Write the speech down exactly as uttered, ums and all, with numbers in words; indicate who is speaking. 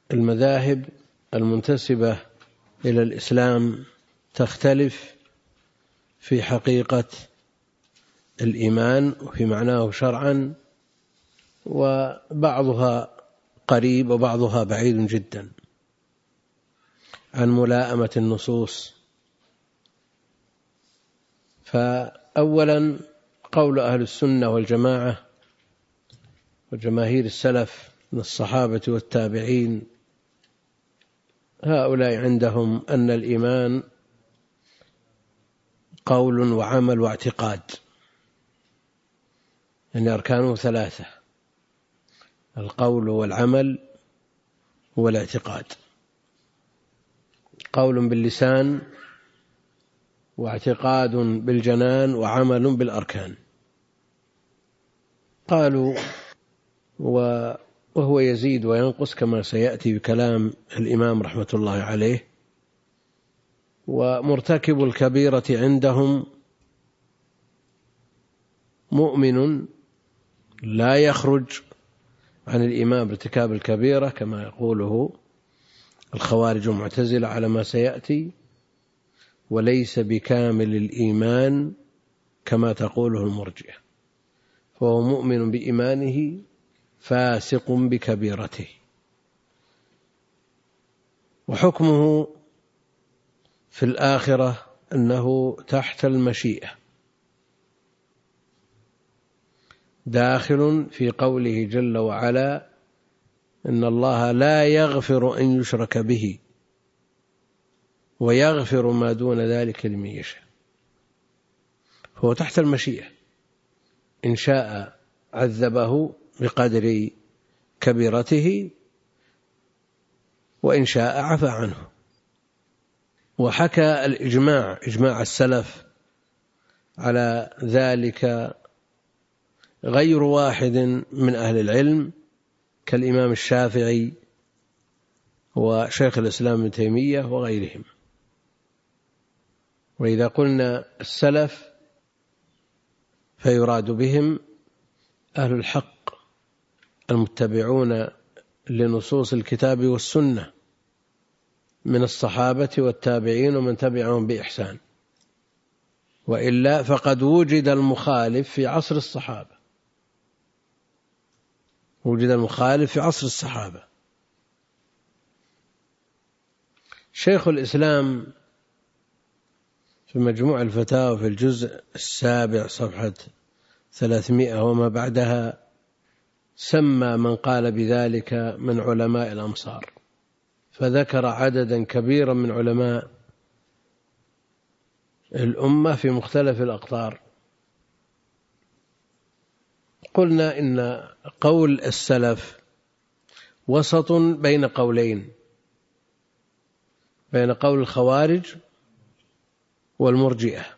Speaker 1: المذاهب المنتسبة إلى الإسلام تختلف في حقيقة الإيمان وفي معناه شرعا، وبعضها قريب وبعضها بعيد جدا عن ملائمة النصوص. فأولا قول أهل السنة والجماعة وجماهير السلف من الصحابة والتابعين، هؤلاء عندهم أن الإيمان قول وعمل واعتقاد، يعني أركانه ثلاثة: القول والعمل والاعتقاد. قول باللسان، واعتقاد بالجنان، وعمل بالأركان. قالوا وهو يزيد وينقص كما سيأتي بكلام الإمام رحمة الله عليه. ومرتكب الكبيرة عندهم مؤمن لا يخرج عن الإيمان بارتكاب الكبيرة كما يقوله الخوارج والمعتزلة على ما سيأتي، وليس بكامل الإيمان كما تقوله المرجئة، فهو مؤمن بإيمانه فاسق بكبيرته. وحكمه في الآخرة أنه تحت المشيئة، داخل في قوله جل وعلا: إن الله لا يغفر أن يشرك به ويغفر ما دون ذلك لمن يشاء. فهو تحت المشيئة، إن شاء عذبه بقدر كبيرته، وإن شاء عفى عنه. وحكى الإجماع إجماع السلف على ذلك غير واحد من أهل العلم كالإمام الشافعي وشيخ الإسلام ابن تيمية وغيرهم. وإذا قلنا السلف فيراد بهم أهل الحق المتبعون لنصوص الكتاب والسنة من الصحابة والتابعين ومن تبعهم بإحسان، وإلا فقد وجد المخالف في عصر الصحابة، وجد المخالف في عصر الصحابة. شيخ الإسلام في مجموع الفتاوى في الجزء السابع صفحة ثلاثمائة وما بعدها سمى من قال بذلك من علماء الأمصار، فذكر عددا كبيرا من علماء الأمة في مختلف الأقطار. قلنا إن قول السلف وسط بين قولين، بين قول الخوارج والمرجئة.